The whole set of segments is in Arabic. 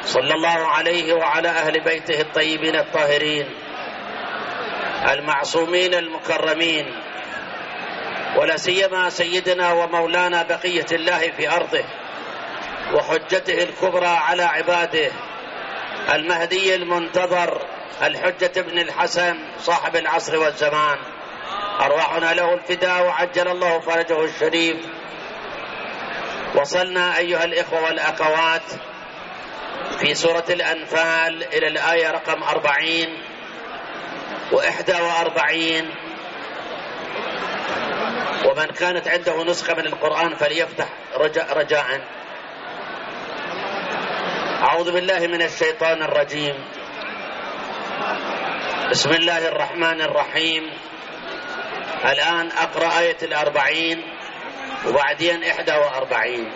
صلى الله عليه وعلى أهل بيته الطيبين الطاهرين المعصومين المكرمين، ولا سيما سيدنا ومولانا بقية الله في أرضه وحجته الكبرى على عباده المهدي المنتظر الحجة بن الحسن صاحب العصر والزمان، أرواحنا له الفداء وعجل الله فرجه الشريف. وصلنا أيها الإخوة والأخوات في سورة الأنفال إلى الآية رقم 40 و41، ومن كانت عنده نسخة من القرآن فليفتح رجاء. أعوذ بالله من الشيطان الرجيم. بسم الله الرحمن الرحيم. الآن أقرأ آية 40 وبعدين 41.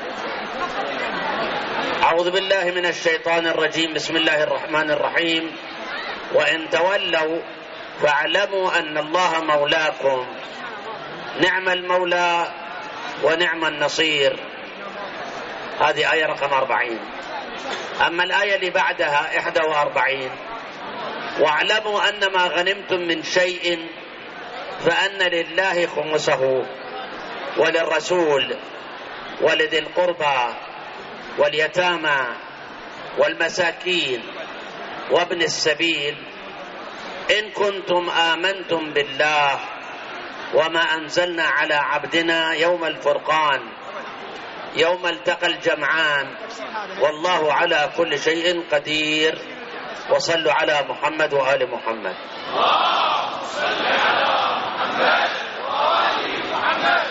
أعوذ بالله من الشيطان الرجيم. بسم الله الرحمن الرحيم. وإن تولوا فاعلموا أن الله مولاكم، نعم المولى ونعم النصير. هذه آية رقم 40. أما الآية اللي بعدها 41: واعلموا أن ما غنمتم من شيء فأن لله خمسه وللرسول ولذي القربى واليتامى والمساكين وابن السبيل إن كنتم آمنتم بالله وما أنزلنا على عبدنا يوم الفرقان يوم التقى الجمعان والله على كل شيء قدير. وصلوا على محمد وآل محمد. اللهم صل على محمد وآل محمد.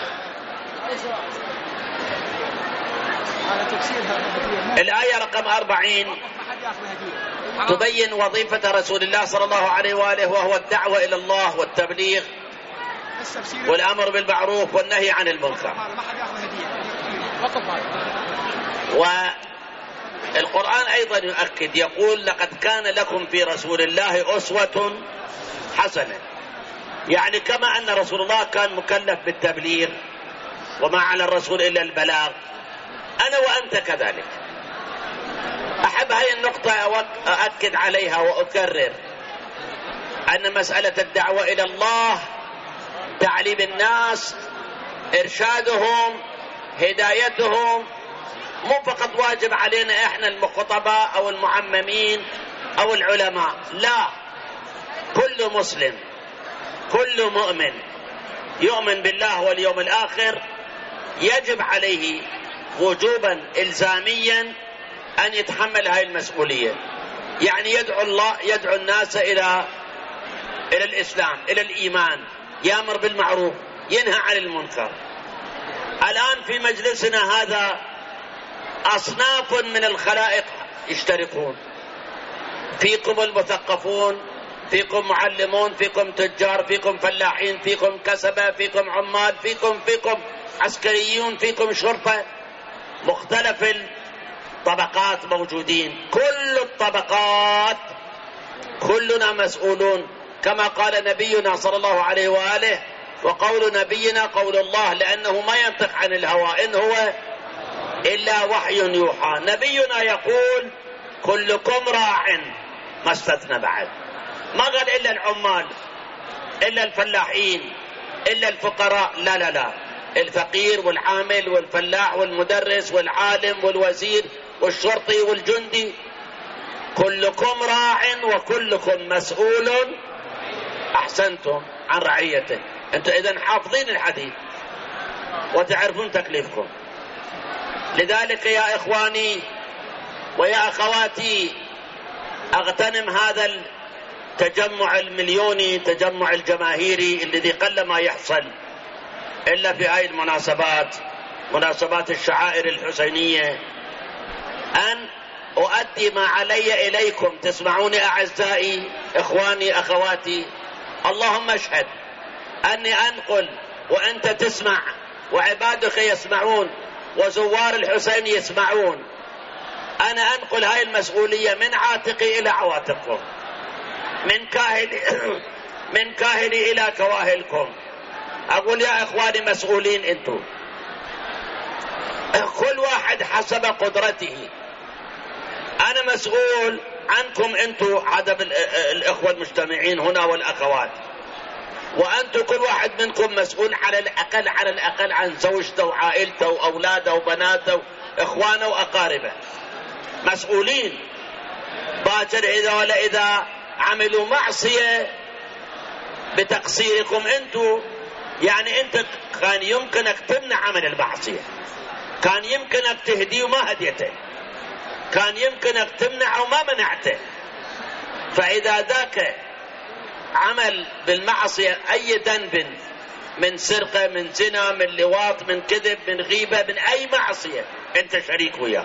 الآية رقم 40 تبين وظيفة رسول الله صلى الله عليه وآله، وهو الدعوة إلى الله والتبليغ والأمر بالمعروف والنهي عن المنكر. والقرآن أيضا يؤكد يقول: لقد كان لكم في رسول الله أسوة حسنة. يعني كما أن رسول الله كان مكلف بالتبليغ وما على الرسول إلا البلاغ، أنا وأنت كذلك. أحب هذه النقطة أؤكد عليها وأكرر أن مسألة الدعوة إلى الله، تعليم الناس، إرشادهم، هدايتهم، مو فقط واجب علينا إحنا المخطباء أو المعممين أو العلماء، لا، كل مسلم كل مؤمن يؤمن بالله واليوم الآخر يجب عليه وجوبا إلزاميا أن يتحمل هذه المسؤولية. يعني يدعو الناس إلى الإسلام، إلى الإيمان، يأمر بالمعروف، ينهى عن المنكر. الآن في مجلسنا هذا أصناف من الخلائق يشتركون، فيكم المثقفون، فيكم معلمون، فيكم تجار، فيكم فلاحين، فيكم كسبة، فيكم عمال، فيكم عسكريون، فيكم شرطة، مختلف الطبقات موجودين. كل الطبقات كلنا مسؤولون، كما قال نبينا صلى الله عليه وآله: وقول نبينا قول الله، لأنه ما ينطق عن الهوى إن هو إلا وحي يوحى. نبينا يقول: كلكم راع، ما استثنى بعد، ما قال إلا العمال، إلا الفلاحين، إلا الفقراء، لا لا لا، الفقير والعامل والفلاح والمدرس والعالم والوزير والشرطي والجندي، كلكم راع وكلكم مسؤول، أحسنتم، عن رعيته. أنتم إذن حافظين الحديث وتعرفون تكليفكم. لذلك يا إخواني ويا أخواتي، أغتنم هذا التجمع المليوني، تجمع الجماهيري الذي قل ما يحصل إلا في هذه المناسبات، مناسبات الشعائر الحسينية، أن أؤدي ما علي إليكم. تسمعوني أعزائي إخواني أخواتي، اللهم اشهد أني أنقل وأنت تسمع وعبادك يسمعون وزوار الحسين يسمعون. أنا أنقل هاي المسؤولية من عاتقي إلى عواتقكم، من كاهلي إلى كواهلكم. أقول يا إخواني مسؤولين أنتم، كل واحد حسب قدرته. أنا مسؤول عنكم انتم عدد الاخوة المجتمعين هنا والاخوات، وانتم كل واحد منكم مسؤول على الاقل عن زوجته وعائلته واولاده وبناته واخوانه واقاربه، مسؤولين. باكر اذا عملوا معصية بتقصيركم انتم، يعني انت كان يمكنك تمنع عمل المعصية، كان يمكنك تهديه وما هديته، كان يمكنك تمنعه وما منعته. فإذا ذاك عمل بالمعصية أي ذنب، من سرقة، من زنا، من لواط، من كذب، من غيبة، من أي معصية، أنت شريك وياه.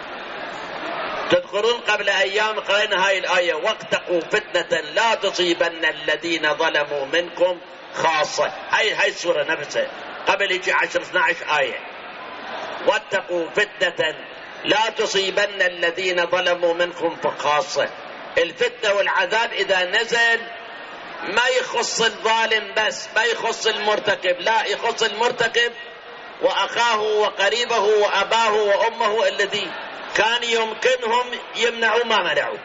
تذكرون قبل أيام قرأنا هاي الآية: واتقوا فتنة لا تصيبن الذين ظلموا منكم خاصة. هاي السورة نفسها قبل يجي 10-12 آية: واتقوا فتنة لا تصيبن الذين ظلموا منكم خاصة. الفتنة والعذاب إذا نزل ما يخص الظالم بس، ما يخص المرتكب، لا، يخص المرتكب وأخاه وقريبه وأباه وأمه الذي كان يمكنهم يمنعوا ما منعوا.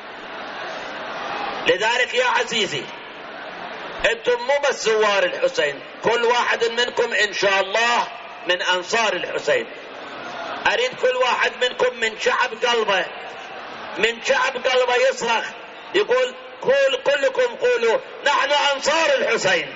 لذلك يا عزيزي، انتم مو بس زوار الحسين، كل واحد منكم ان شاء الله من انصار الحسين. اريد كل واحد منكم من شعب قلبه يصرخ يقول: كلكم قولوا: نحن انصار الحسين.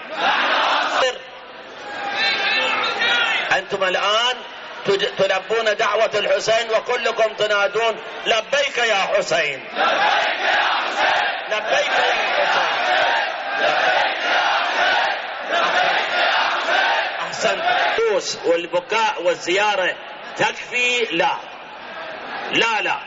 انتم الان تلبون دعوة الحسين وكلكم تنادون: لبيك يا حسين، لبيك يا حسين، لبيك يا حسين، لبيك يا حسين، لبيك يا حسين. احسن. الدوس والبكاء والزيارة تكفي؟ لا لا لا،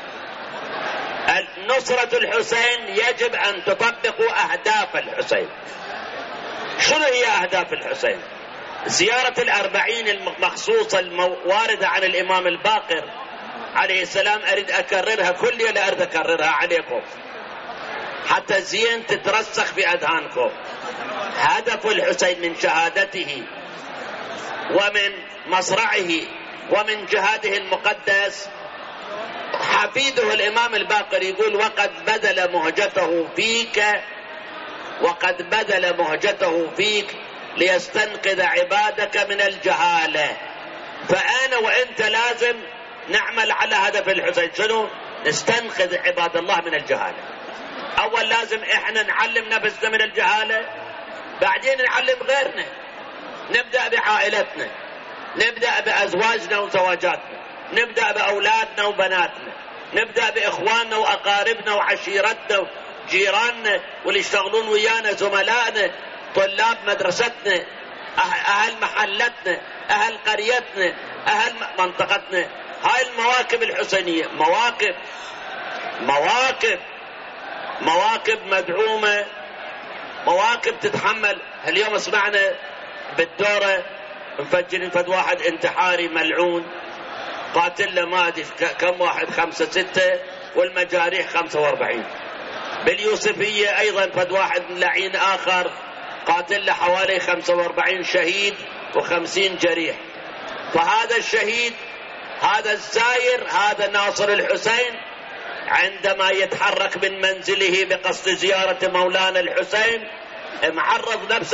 نصرة الحسين يجب ان تطبقوا اهداف الحسين. شنو هي اهداف الحسين؟ زيارة الأربعين المخصوصة الواردة عن الإمام الباقر عليه السلام، أريد أكررها كل ليلة، أريد أكررها عليكم حتى زين تترسخ في أذهانكم. هدف الحسين من شهادته ومن مصرعه ومن جهاده المقدس، حفيده الإمام الباقر يقول: وقد بذل مهجته فيك، وقد بذل مهجته فيك ليستنقذ عبادك من الجهالة. فأنا وأنت لازم نعمل على هدف الحسين. شنو؟ نستنقذ عباد الله من الجهالة. أول لازم إحنا نعلم نفسنا من الجهالة، بعدين نعلم غيرنا. نبدأ بعائلتنا، نبدأ بأزواجنا وزواجاتنا، نبدأ بأولادنا وبناتنا، نبدأ بإخواننا وأقاربنا وعشيرتنا وجيراننا واللي يشتغلون ويانا، زملائنا، طلاب مدرستنا، أهل محلتنا، أهل قريتنا، أهل منطقتنا. هاي المواكب الحسينية مواكب مدعومة، مواكب تتحمل. اليوم سمعنا بالدورة مفجرين فد واحد انتحاري ملعون قاتل له ما ادري كم واحد، 5-6، والمجاريح 45. باليوسفية ايضا فد واحد لعين اخر قاتل له حوالي 45 شهيد و50 جريح. فهذا الشهيد، هذا الزاير، هذا ناصر الحسين، عندما يتحرك من منزله بقصد زيارة مولانا الحسين معرض نفسه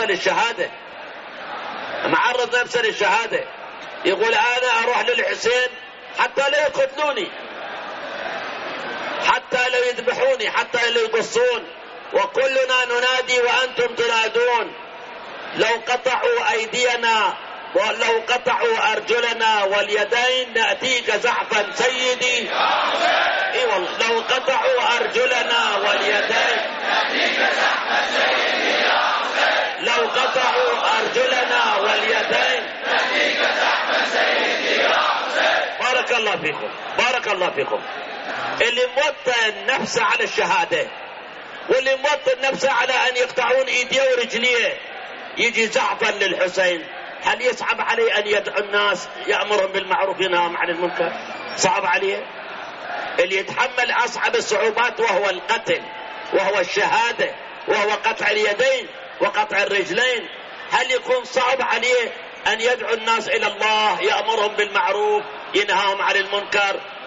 للشهادة، يقول: أنا أروح للحسين حتى لا يقتلوني، حتى لا يذبحوني، حتى لا يقصون، وكلنا ننادي وأنتم تنادون. لو قطعوا أيدينا ولو قطعوا أرجلنا واليدين نأتيك زحفا سيدي. اي والله، لو قطعوا أرجلنا واليدين نأتيك زحفا سيدي يا حسين، لو قطعوا أرجلنا واليدين نأتيك زحفا سيدي يا حسين. بارك الله فيكم، بارك الله فيكم. اللي موطن نفسه على الشهادة، واللي موطن نفسه على أن يقطعون إيديه ورجليه يجي زحفا للحسين، هل يصعب عليه أن يدعو الناس يأمرهم بالمعروف وينهاهم عن المنكر؟ صعب عليه؟ اللي يتحمل أصعب الصعوبات وهو القتل، وهو الشهادة، وهو قطع اليدين وقطع الرجلين، هل يكون صعب عليه أن يدعو الناس إلى الله، يأمرهم بالمعروف ينهاهم عن المنكر؟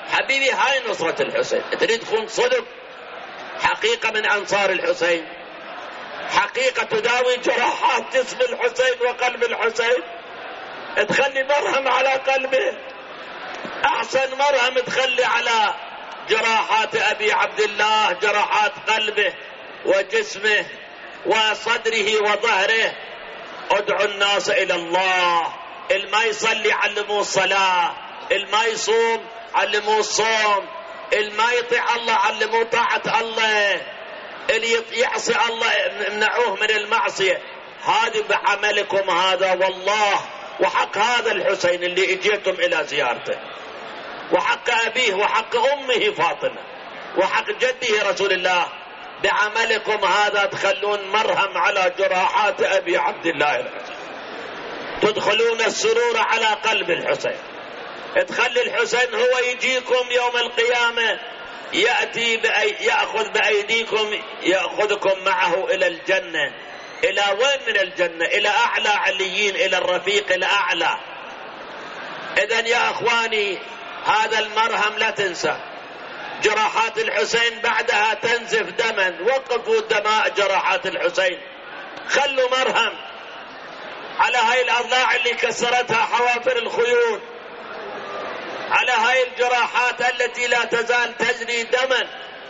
حبيبي هاي نصرة الحسين. تريد تكون صدق حقيقة من أنصار الحسين، حقيقة تداوي جراحات جسم الحسين وقلب الحسين، تخلي مرهم على قلبه، أحسن مرهم تخلي على جراحات أبي عبد الله، جراحات قلبه وجسمه وصدره وظهره. ادعوا الناس إلى الله. الما يصلي علموه الصلاة، الما يصوم علموه الصوم، الما يطيع الله علموه طاعة الله، اللي يعصي الله امنعوه من المعصية. هذه بعملكم هذا والله، وحق هذا الحسين اللي اجيتم الى زيارته، وحق ابيه وحق امه فاطمة وحق جده رسول الله. بعملكم هذا تخلون مرهم على جراحات ابي عبد الله الحسين، تدخلون السرور على قلب الحسين، تخلي الحسين هو يجيكم يوم القيامة، يأتي يأخذ بأيديكم، يأخذكم معه إلى الجنة. إلى وين من الجنة؟ إلى أعلى عليين، إلى الرفيق الأعلى. إذن يا أخواني هذا المرهم لا تنسى. جراحات الحسين بعدها تنزف دما، وقفوا دماء جراحات الحسين، خلوا مرهم على هاي الأضلاع اللي كسرتها حوافر الخيول، على هاي الجراحات التي لا تزال تجري دما.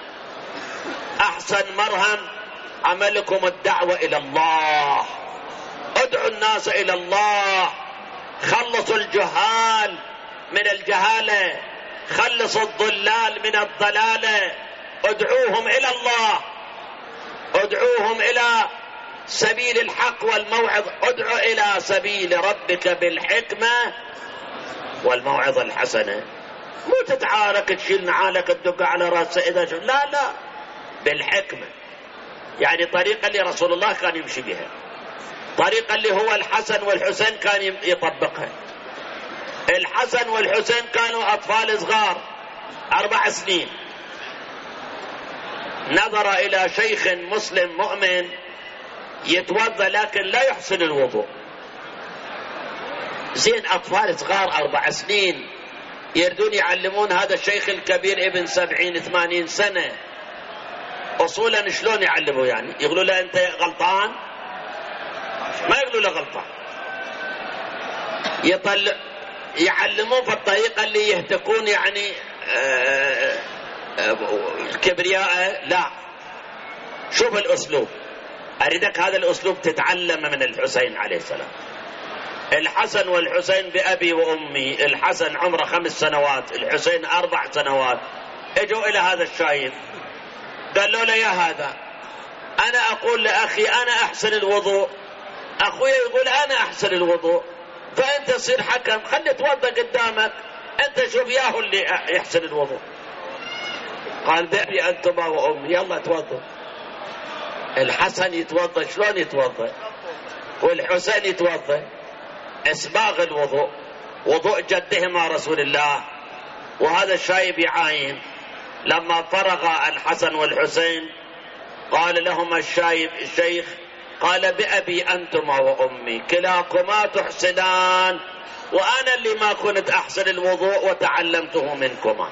أحسن مرهم عملكم الدعوة إلى الله. ادعوا الناس إلى الله، خلصوا الجهال من الجهالة، خلصوا الضلال من الضلالة، ادعوهم إلى الله، ادعوهم إلى سبيل الحق والموعظة. ادعو إلى سبيل ربك بالحكمة والموعظة الحسنة. مو تتعارك تشيل نعالك تدق على راس إذا لا، بالحكمة. يعني طريقة اللي رسول الله كان يمشي بها، طريقة اللي هو الحسن والحسين كان يطبقها. الحسن والحسين كانوا أطفال صغار 4 سنين، نظر إلى شيخ مسلم مؤمن يتوضأ لكن لا يحسن الوضوء. زين أطفال صغار 4 سنين يردون يعلمون هذا الشيخ الكبير ابن 70-80 سنة أصولا شلون يعلموا؟ يعني يقولوا له أنت غلطان؟ ما يقولوا له غلطان، يعلمون في الطريقة اللي يهتكون يعني كبرياء. لا، شوف الأسلوب، أريدك هذا الأسلوب تتعلم من الحسين عليه السلام. الحسن والحسين بأبي وأمي، الحسن عمره 5 سنوات، الحسين 4 سنوات. اجوا إلى هذا الشايب قالوا له يا هذا أنا أقول لأخي أنا أحسن الوضوء، أخوي يقول أنا أحسن الوضوء، فأنت تصير حكم، خلي توضأ قدامك، أنت شوف ياهو اللي يحسن الوضوء. قال بأبي أنتما وأمي، يلا توضأ. الحسن يتوضأ شلون يتوضأ؟ والحسين يتوضأ اسباغ الوضوء، وضوء جدهما رسول الله. وهذا الشايب يعاين. لما فرغ الحسن والحسين قال لهما الشيخ قال بأبي أنتما وأمي كلاكما تحسنان، وأنا اللي ما كنت أحسن الوضوء وتعلمته منكما.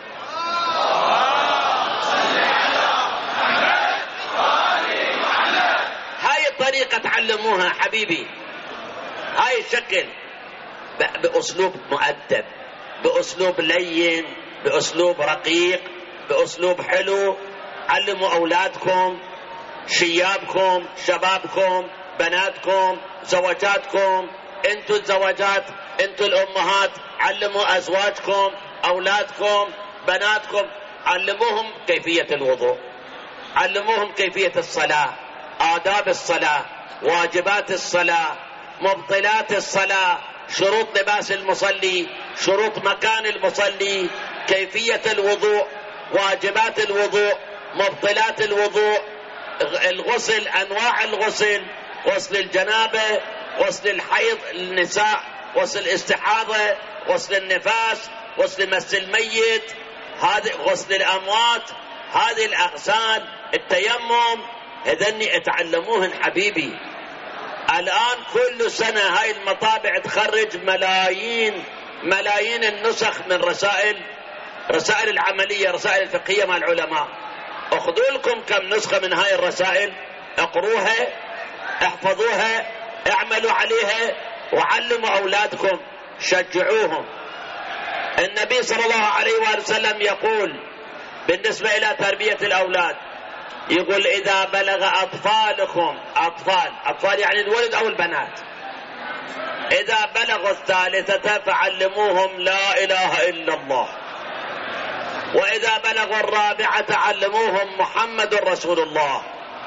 هاي الطريقة تعلموها حبيبي، هاي الشكل، بأسلوب مؤدب، بأسلوب لين، بأسلوب رقيق، بأسلوب حلو. علموا أولادكم، شيابكم، شبابكم، بناتكم، زوجاتكم، انتوا الزوجات، انتوا الأمهات، علموا أزواجكم، أولادكم، بناتكم، علموهم كيفية الوضوء، علموهم كيفية الصلاة، آداب الصلاة، واجبات الصلاة، مبطلات الصلاة، شروط لباس المصلي، شروط مكان المصلي، كيفية الوضوء، واجبات الوضوء، مبطلات الوضوء، الغسل، أنواع الغسل، غسل الجنابة، غسل الحيض النساء، غسل الاستحاضة، غسل النفاس، غسل مس الميت، هذه غسل الأموات، هذه الأغسال، التيمم، هذني اتعلموهن حبيبي. الآن كل سنة هاي المطابع تخرج ملايين النسخ من رسائل رسائل العملية، رسائل الفقهية مع العلماء. اخذوا لكم كم نسخة من هاي الرسائل، اقروها، احفظوها، اعملوا عليها، وعلموا أولادكم، شجعوهم. النبي صلى الله عليه وآله وسلم يقول بالنسبة إلى تربية الأولاد، يقول إذا بلغ أطفالكم، أطفال يعني الولد أو البنات، إذا بلغوا 3 فعلموهم لا إله إلا الله، وإذا بلغوا 4 علموهم محمد رسول الله،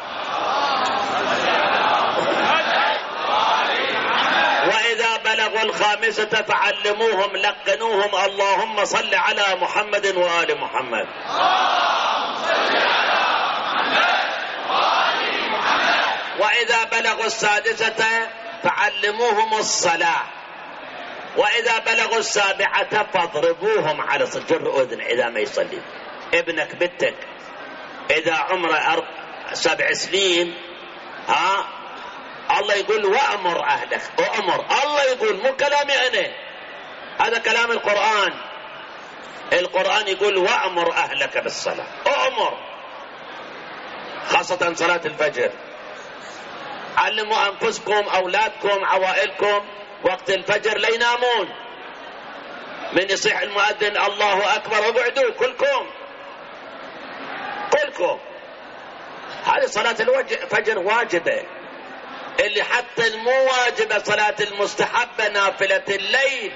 وإذا بلغوا 5 فعلموهم، لقنوهم اللهم صل على محمد وآل محمد. وإذا بلغوا 6 فعلموهم الصلاة، وإذا بلغوا 7 فاضربوهم على جر أذن إذا ما يصلي. ابنك بنتك إذا عمره 7 سنين، الله يقول وأمر أهلك، وأمر، الله يقول، مو كلامي أنا، هذا كلام القرآن. القرآن يقول وأمر أهلك بالصلاة، أمر، خاصة صلاة الفجر. علموا أنفسكم، أولادكم، عوائلكم وقت الفجر لا ينامون. من يصيح المؤذن الله أكبر اقعدوا كلكم، هذه صلاة الفجر واجبة. اللي حتى المو واجبة صلاة المستحبة نافلة الليل.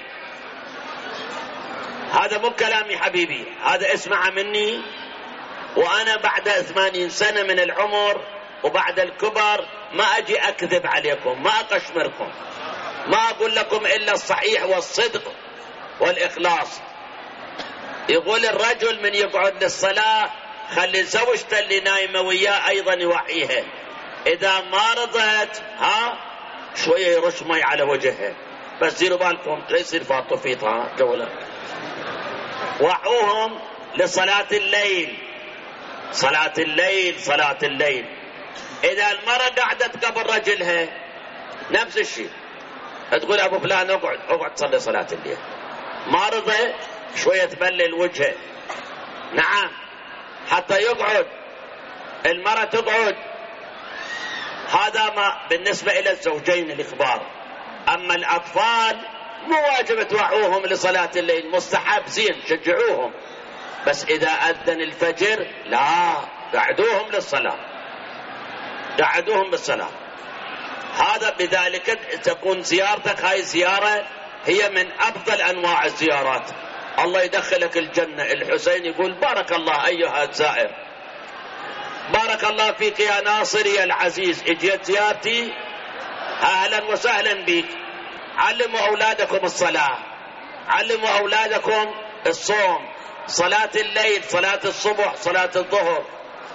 هذا مو كلامي حبيبي، هذا اسمع مني، وأنا بعد 80 سنة من العمر وبعد الكبر ما أجي أكذب عليكم، ما أقشمركم، ما أقول لكم إلا الصحيح والصدق والإخلاص. يقول الرجل من يقعد للصلاة خلي زوجته اللي نايمة وياه أيضا يوحيها، إذا ما رضت شوية يرش مي على وجهها، بس ديروا بالكم لا يصير فاطفيط جوله. وحوهم لصلاة الليل، صلاة الليل، صلاة الليل. إذا المرأة قعدت قبل رجلها نفس الشيء، تقول أبو فلان اقعد صلي صلاة الليل، ما رضى شوية تبلل وجهه، نعم، حتى يقعد المرأة تقعد. هذا ما بالنسبة إلى الزوجين الإخبار. أما الأطفال مو واجب توعوهم لصلاة الليل، مستحب زين شجعوهم، بس إذا أذن الفجر لا، قعدوهم للصلاة، قعدوهم بالصلاة. هذا بذلك تكون زيارتك هاي الزيارة هي من أفضل أنواع الزيارات، الله يدخلك الجنة. الحسين يقول بارك الله أيها الزائر، بارك الله فيك يا ناصر يا العزيز، اجيت زيارتي، أهلا وسهلا بك. علموا أولادكم الصلاة، علموا أولادكم الصوم، صلاة الليل، صلاة الصبح، صلاة الظهر.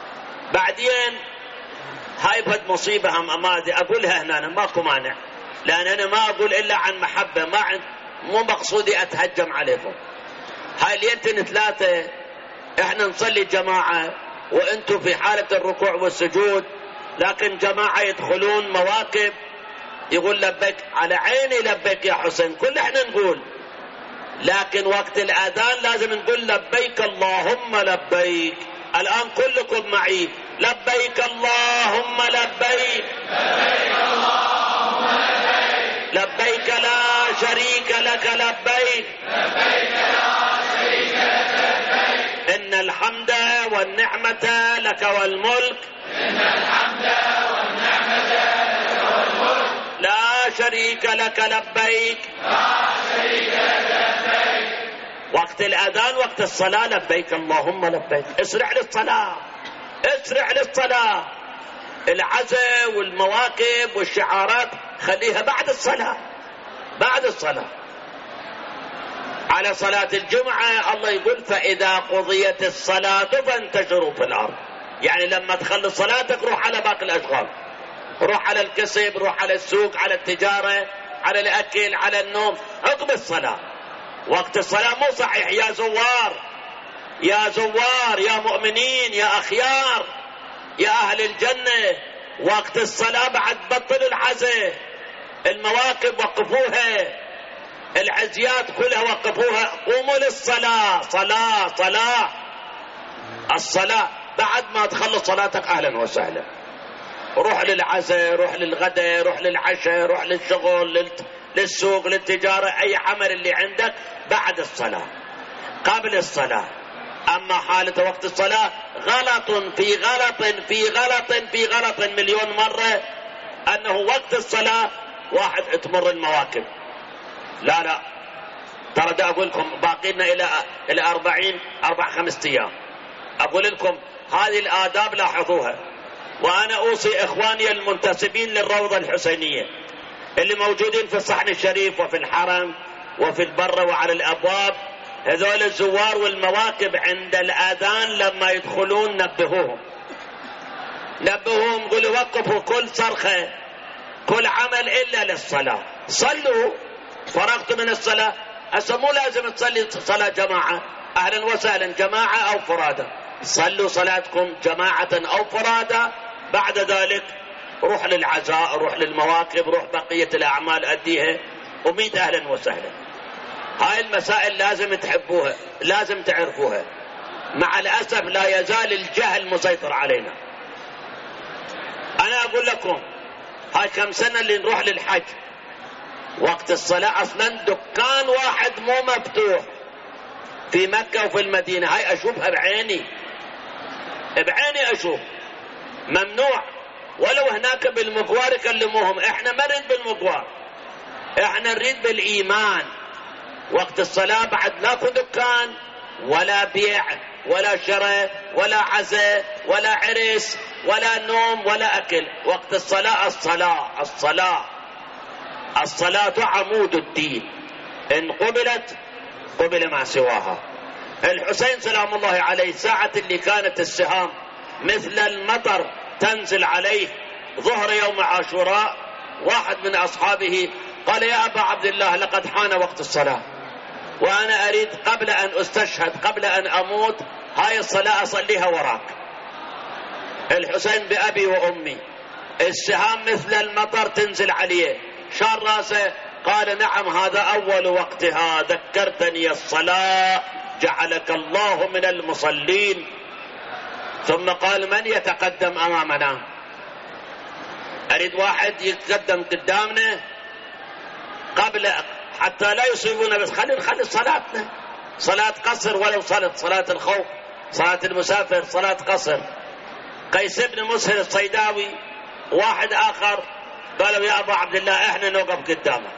بعدين هاي فد مصيبة هم أمادي أقولها هنا، أنا ماكو مانع، لأن أنا ما أقول إلا عن محبة، مو مقصودي أتهجم عليكم. هاي ليلتين 3 إحنا نصلي جماعة وأنتم في حالة الركوع والسجود، لكن جماعة يدخلون مواكب يقول لبيك، على عيني لبيك يا حسين، كل إحنا نقول، لكن وقت الأذان لازم نقول لبيك اللهم لبيك. الآن كلكم معي، لبيك اللهم لبيك، لبيك اللهم لبيك، لبيك لا شريك لك لبيك، لبيك لا شريك لك لبيك، إن الحمد والنعمة لك والملك، إن الحمد والنعمة لك والملك، لا شريك لك لبيك، لا شريك لك لبيك. وقت الأذان وقت الصلاة لبيك اللهم لبيك، اسرع للصلاة، اسرع للصلاة. العزاء والمواكب والشعارات خليها بعد الصلاة، بعد الصلاة. على صلاة الجمعة الله يقول فإذا قضيت الصلاة فانتشروا في الأرض، يعني لما تخلص صلاتك روح على باقي الأشغال، روح على الكسب، روح على السوق، على التجارة، على الأكل، على النوم، عقب الصلاة. وقت الصلاة مو صحيح يا زوار، يا زوار، يا مؤمنين، يا أخيار، يا أهل الجنة، وقت الصلاة بعد بطل العزاء، المواكب وقفوها، العزيات كلها وقفوها، قوموا للصلاة، صلاة صلاة. الصلاة بعد ما تخلص صلاتك أهلا وسهلا، روح للعزاء، روح للغداء، روح للعشاء، روح للشغل، للسوق، للتجارة، أي عمل اللي عندك بعد الصلاة. قبل الصلاة أما حالة وقت الصلاة غلط في غلط في غلط في غلط مليون مرة، أنه وقت الصلاة واحد تمر المواكب. لا لا، ترى دا أقول لكم باقي لنا إلى 4-5 أيام. أقول لكم هذه الآداب لاحظوها. وأنا أوصي إخواني المنتسبين للروضة الحسينية اللي موجودين في الصحن الشريف وفي الحرم وفي البر وعلى الأبواب، هذول الزوار والمواكب عند الآذان لما يدخلون نبهوهم، قولوا وقفوا كل صرخة كل عمل إلا للصلاة. صلوا، فرغتوا من الصلاة، هسه مو لازم تصلي صلاة جماعة، أهلا وسهلا جماعة أو فرادى، صلوا صلاتكم جماعة أو فرادى. بعد ذلك روح للعزاء، روح للمواكب، روح بقية الأعمال أديها، وميت أهلا وسهلا. هاي المسائل لازم تحبوها، لازم تعرفوها. مع الأسف لا يزال الجهل مسيطر علينا. أنا أقول لكم هاي كم سنة اللي نروح للحج وقت الصلاة أصلا دكان واحد مو مفتوح في مكة وفي المدينة، هاي أشوفها بعيني أشوف، ممنوع. ولو هناك بالمقوار يكلموهم، احنا ما نريد بالمقوار، احنا نريد بالإيمان. وقت الصلاة بعد ماكو دكان ولا بيع ولا شراء ولا عزاء ولا عرس ولا نوم ولا أكل. وقت الصلاة الصلاة الصلاة الصلاة عمود الدين، إن قبلت قبل ما سواها. الحسين سلام الله عليه ساعة اللي كانت السهام مثل المطر تنزل عليه ظهر يوم عاشوراء، واحد من أصحابه قال يا أبا عبد الله لقد حان وقت الصلاة، وأنا أريد قبل أن أستشهد قبل أن أموت هاي الصلاة أصليها وراك. الحسين بأبي وأمي، السهام مثل المطر تنزل عليه، شار راسه قال نعم هذا أول وقتها، ذكرتني الصلاة جعلك الله من المصلين. ثم قال من يتقدم أمامنا؟ أريد واحد يتقدم قدامنا قبل حتى لا يصيبون، بس خلي صلاتنا صلاة قصر، ولو صلاة الخوف، صلاة المسافر، صلاة قصر. قيس بن مسهر الصيداوي واحد آخر قالوا يا أبا عبد الله احنا نوقف قدامك.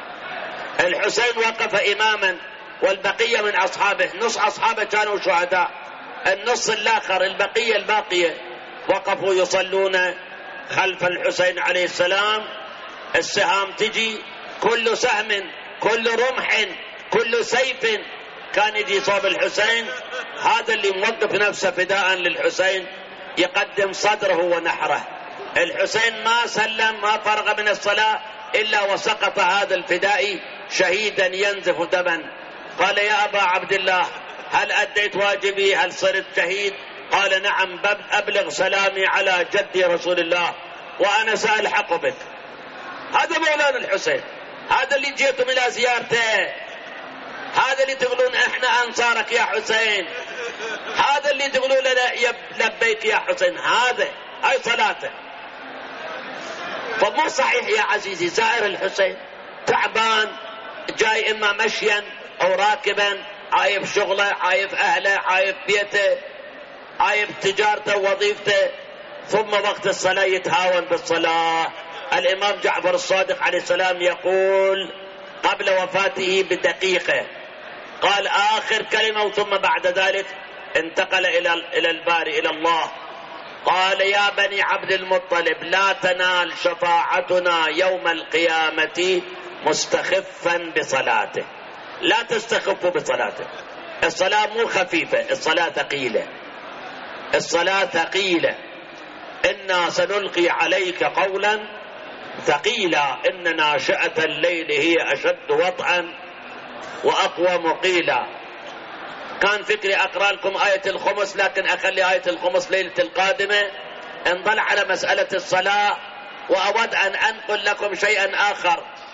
الحسين وقف إماما والبقية من أصحابه، نص أصحابه كانوا شهداء، النص الآخر البقية الباقية وقفوا يصلون خلف الحسين عليه السلام. السهام تجي، كل سهم كل رمح كل سيف كان يجي صوب الحسين. هذا اللي موقف نفسه فداء للحسين يقدم صدره ونحره. الحسين ما سلم، ما فرغ من الصلاة إلا وسقط هذا الفدائي شهيدا ينزف دما. قال يا أبا عبد الله هل أديت واجبي؟ هل صرت شهيد؟ قال نعم، أبلغ سلامي على جدي رسول الله وأنا سألحق بك. هذا مولانا الحسين، هذا اللي جيتم إلى زيارته، هذا اللي تقولون احنا أنصارك يا حسين، هذا اللي تقولون لنا لبيك يا حسين، هاي صلاته. فمو صحيح يا عزيزي زائر الحسين تعبان جاي إما مشيا أو راكبا، عايف شغله، عايف أهله، عايف بيته، عايف تجارته ووظيفته، ثم وقت الصلاة يتهاون بالصلاة. الإمام جعفر الصادق عليه السلام يقول قبل وفاته بدقيقة قال آخر كلمة، ثم بعد ذلك انتقل إلى الباري إلى الله، قال يا بني عبد المطلب لا تنال شفاعتنا يوم القيامة مستخفا بصلاته. لا تستخفوا بصلاته. الصلاة مو خفيفة، الصلاة ثقيلة، الصلاة ثقيلة. إنا سنلقي عليك قولا ثقيلا إن ناشئة الليل هي أشد وطئا وأقوى مقيلا. كان فكري أقرأ لكم آية الخمس، لكن أخلي آية الخمس ليلة القادمة. انضل على مسألة الصلاة، وأود أن أنقل لكم شيئا آخر.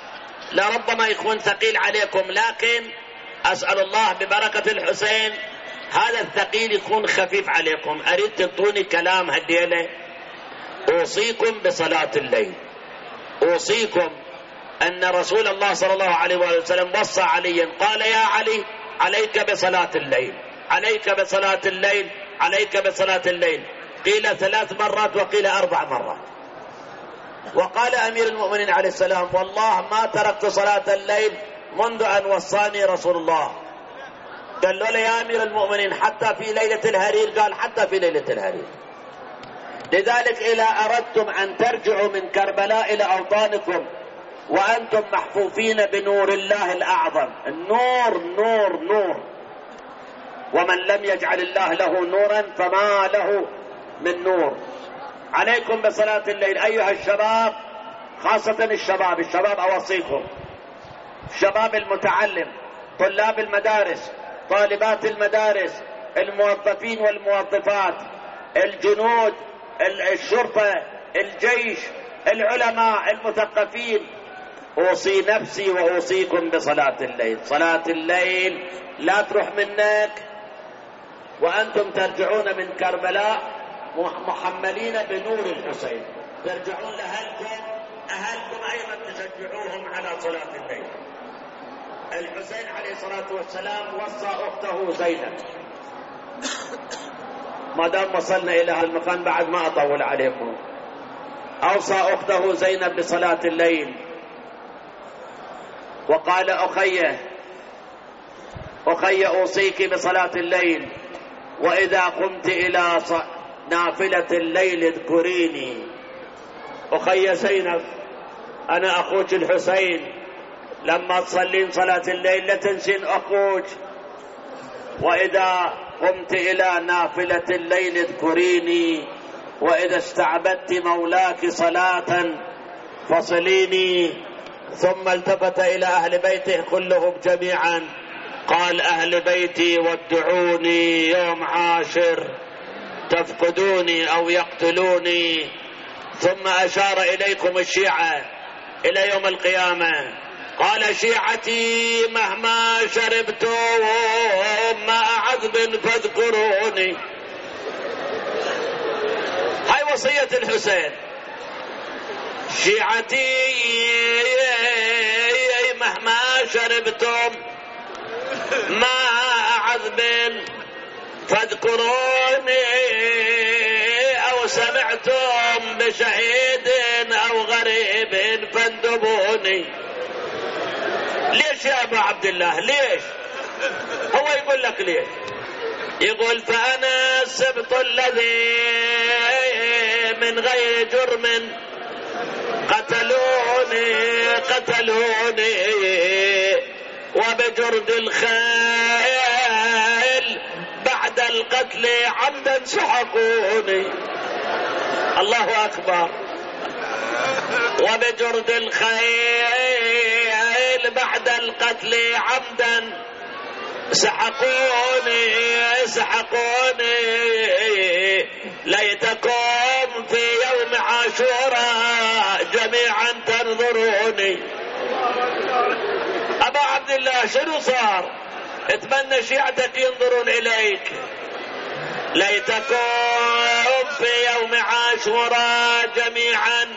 لربما يكون ثقيل عليكم، لكن أسأل الله ببركة الحسين هذا الثقيل يكون خفيف عليكم. أريد تعطوني كلام هالليلة. أوصيكم بصلاة الليل. أوصيكم أن رسول الله صلى الله عليه وسلم وصى عليا، قال يا علي عليك بصلاة الليل، عليك بصلاة الليل، عليك بصلاة الليل. قيل 3 مرات وقيل 4 مرات. وقال أمير المؤمنين عليه السلام والله ما تركت صلاة الليل منذ أن وصاني رسول الله. قال له يا أمير المؤمنين حتى في ليلة الهرير؟ قال حتى في ليلة الهرير. لذلك إذا أردتم أن ترجعوا من كربلاء إلى أوطانكم وأنتم محفوفين بنور الله الأعظم، النور نور نور، ومن لم يجعل الله له نورا فما له من نور. عليكم بصلاة الليل أيها الشباب، خاصة الشباب أوصيكم، الشباب المتعلم، طلاب المدارس، طالبات المدارس، الموظفين والموظفات، الجنود، الشرطة، الجيش، العلماء، المثقفين. أوصي نفسي وأوصيكم بصلاة الليل. صلاة الليل لا تروح منك وأنتم ترجعون من كربلاء محملين بنور الحسين، ترجعون لأهلكم، أهلكم أيضا تشجعوهم على صلاة الليل. الحسين عليه الصلاة والسلام وصى أخته زينب، ما دام وصلنا إلى هذا المكان بعد ما أطول عليكم، أوصى أخته زينب بصلاة الليل وقال أخي أوصيك بصلاة الليل، وإذا قمت إلى نافلة الليل اذكريني. أخي زينب أنا أخوك الحسين، لما تصلين صلاة الليل لا تنسين أخوك، وإذا قمت إلى نافلة الليل اذكريني، وإذا استعبدت مولاك صلاة فصليني. ثم التفت إلى أهل بيته كلهم جميعا قال أهل بيتي ودعوني يوم عاشر تفقدوني أو يقتلوني. ثم أشار إليكم الشيعة إلى يوم القيامة، قال شيعتي مهما شربتم ماء عذب فاذكروني. هاي وصية الحسين، شيعتي مهما شربتم ماء عذب فاذكروني، أو سمعتم بشهيد أو غريب فاندبوني. ليش يا أبا عبد الله ليش؟ هو يقول لك ليش؟ يقول فأنا السبط الذي من غير جرم قتلوني وبجرد الخيل بعد القتل عمدا سحقوني. الله أكبر. وبجرد الخيل بعد القتل عمدا سحقوني ليتكم في يوم عاشوراء جميعا تنظروني. أبا عبد الله شنو صار؟ اتمنى شيعتك ينظرون إليك. ليتكم في يوم عاشوراء جميعا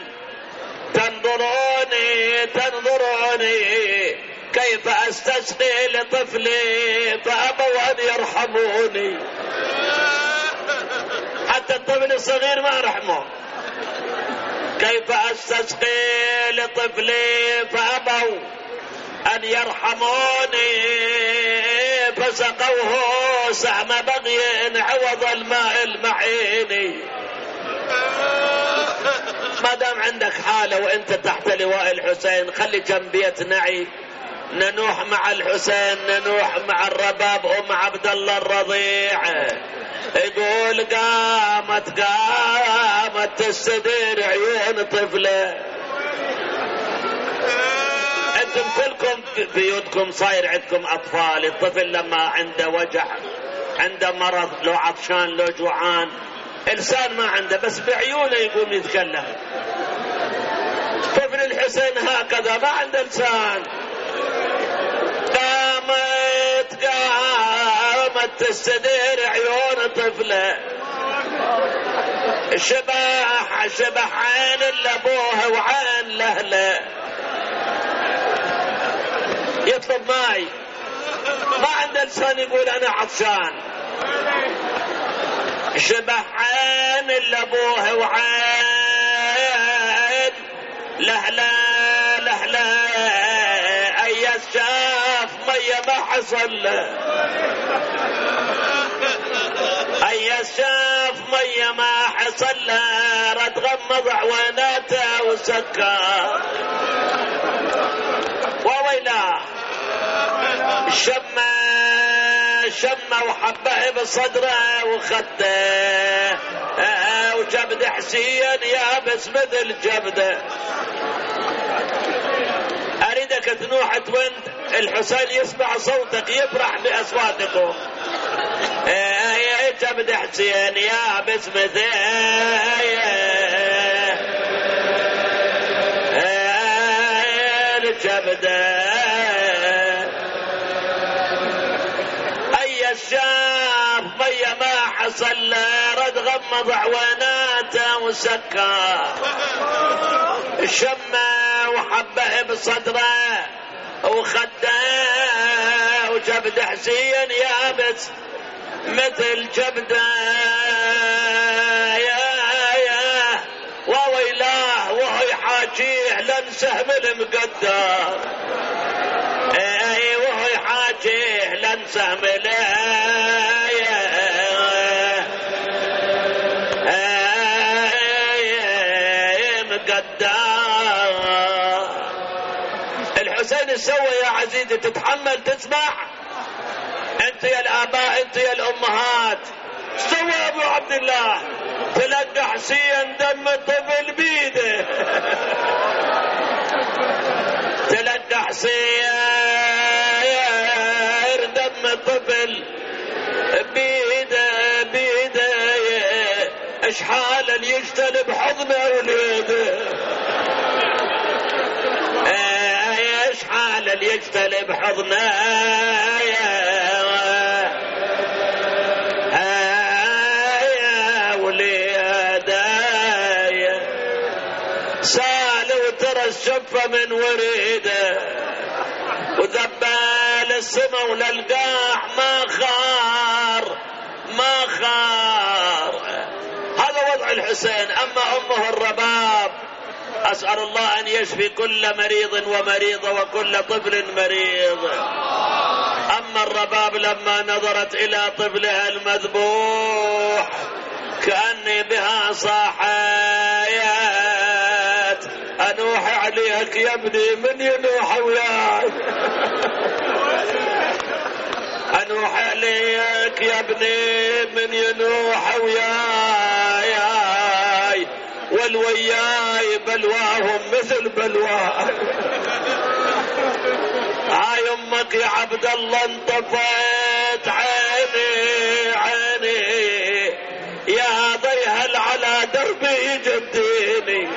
تنظروني كيف أستسقي لطفلي فأبوا أن يرحموني. حتى الطفل الصغير ما رحمه. كيف أستسقي لطفلي فأبوا أن يرحموني فسقوه سهم بغي عوض الماء المعين. ما دام عندك حالة وانت تحت لواء الحسين خلي جنبية نعي، ننوح مع الحسين، ننوح مع الرباب ومع عبد الله الرضيع. يقول قامت تستدير عيون طفله. انتم كلكم في بيوتكم صاير عندكم اطفال، الطفل لما عنده وجع، عنده مرض، لو عطشان لو جوعان، انسان ما عنده بس بعيونه يقوم يتكلم. طفل الحسين هكذا ما عنده لسان. قامت تستدير عيون طفله، شبح عين لابوها وعين لاهله. يطلب ماي ما عنده لسان يقول انا عطشان. شبح عين لابوها وعين لاهله لاهله. اياس شاف ميه ما حصل له، اياس شاف ميه ما حصل له. رد غمض عويناته وسكر وويلاه. شمه وحبه بصدره وخده، وجبد حسين يابس مثل جبده. اريدك تنوح وانت الحسين يسمع صوتك يفرح باصواتكم. جبد حسين يابس مثل جبده. الشاب مية ما حصل له، رد غمض عويناته وسكر. شمه وحبه بصدره وخده، وجبد حسين يابس مثل جبده. يا وويلاه وهو يحاجيه لن سهم المقدر. وهو يحاجيه لن سهم الحسين سوى يا عزيزي تتحمل تسمع. انت يا الاباء انت يا الامهات سوى ابو عبد الله. تلقى حسين دم طفل بيده، تلقى حسين دم طفل بيده بيده. اشحال اللي يشتل بحضنه وليده، اشحال اللي يشتل بحضنه وليده. سال وترى الشفه من وريده، وذبال السما وللقاع ما خار ما خار. هذا وضع الحسين. اما امه الرباب اسأل الله ان يشفي كل مريض ومريضة وكل طفل مريض. اما الرباب لما نظرت الى طفلها المذبوح كأني بها صاحيت. انوح عليك يا ابني من ينوح وياي، انوح عليك يا ابني من ينوح وياي. والوياي بلواهم مثل بلواي. هاي امك يا عبد الله انطفت عيني عيني، يا ضيهل على دربي جديني.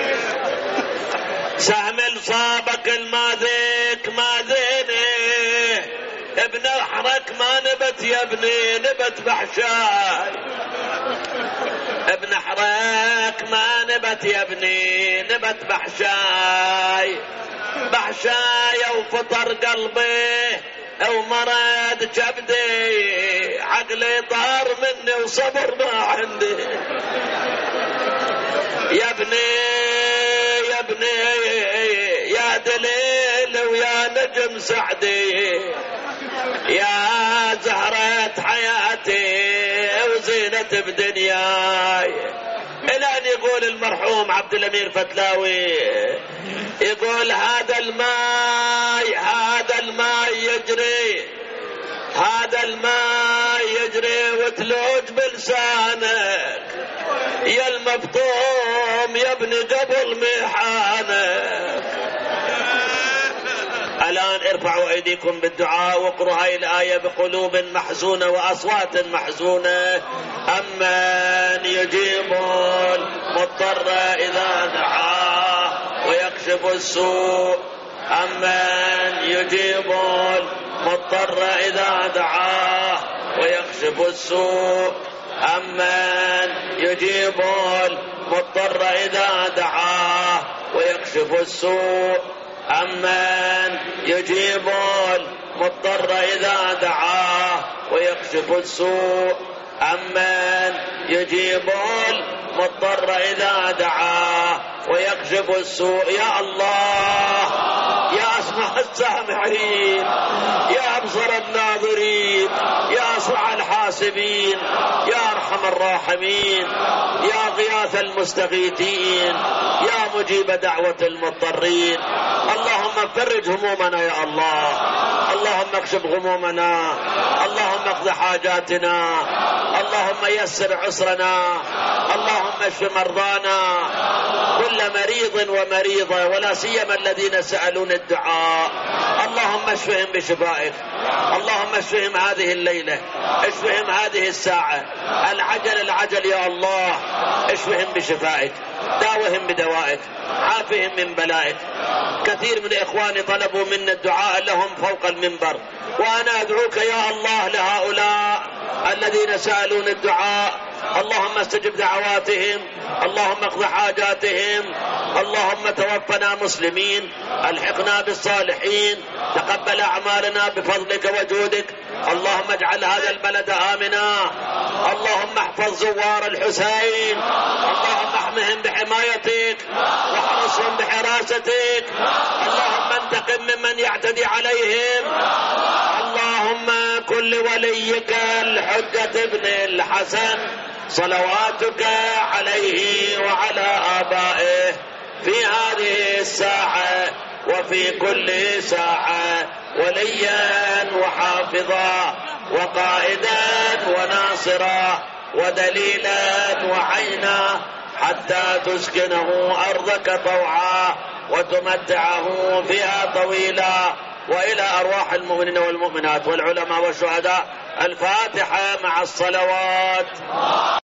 سهم صابك الماذيك ماذيني، ابن حرك ما نبت يا ابني نبت بحشاي. ابن حرك ما نبت يا ابني نبت بحشاي. بحشاي وفطر قلبي ومرض جبدي، عقلي طار مني وصبر ما عندي. يا ابني يا ابني يا دليل ويا نجم سعدي، يا زهرة حياتي وزينة بدنياي. إلى أن يقول المرحوم عبد الأمير فتلاوي، يقول هذا الماء يجري، هذا الماء يجري وتلوج بلسانك يا المفطوم يا ابن قبل ميحانك. الآن ارفعوا أيديكم بالدعاء واقرأوا هاي الآية بقلوب محزونة وأصوات محزونة. أمن يجيب المضطر إذا دعاه ويكشف السوء أمن يجيب المضطر إذا دعاه ويكشف السوء أمن يجيب المضطر إذا دعاه ويكشف السوء أمن يجيب المضطر إذا دعاه ويكشف السوء أمن يجيب المضطر إذا دعاه ويكشف السوء. يا الله يا أسمع السامعين يا أبصر الناظرين يا أسرع الحاسبين يا أرحم الراحمين يا غياث المستغيثين يا مجيب دعوة المضطرين. اللهم فرج همومنا يا الله، اللهم اكشف غمومنا، اللهم اقض حاجاتنا، اللهم يسر عسرنا، اللهم اشف مرضانا كل مريض ومريضة ولا سيما الذين سألون الدعاء. اللهم اشفهم بشفائك، اللهم اشفهم هذه الليلة، اشفهم هذه الساعة، العجل يا الله، اشفهم بشفائك، داوهم بدوائك، عافهم من بلائك. كثير من إخواني طلبوا منا الدعاء لهم فوق المنبر، وأنا أدعوك يا الله لهؤلاء الذين سألون الدعاء. اللهم استجب دعواتهم، اللهم اقض حاجاتهم، اللهم توفنا مسلمين، الحقنا بالصالحين، تقبل أعمالنا بفضلك وجودك. اللهم اجعل هذا البلد آمنا، اللهم احفظ زوار الحسين، اللهم احمهم بحمايتك واحرسهم بحراستك، اللهم انتقم ممن يعتدي عليهم. اللهم كن لوليك الحجة ابن الحسن صلواتك عليه وعلى آبائه في هذه الساعة وفي كل ساعة وليا وحافظا وقائدا وناصرا ودليلا وعينا حتى تسكنه أرضك طوعا وتمتعه فيها طويلا. وإلى أرواح المؤمنين والمؤمنات والعلماء والشهداء الفاتحة مع الصلوات.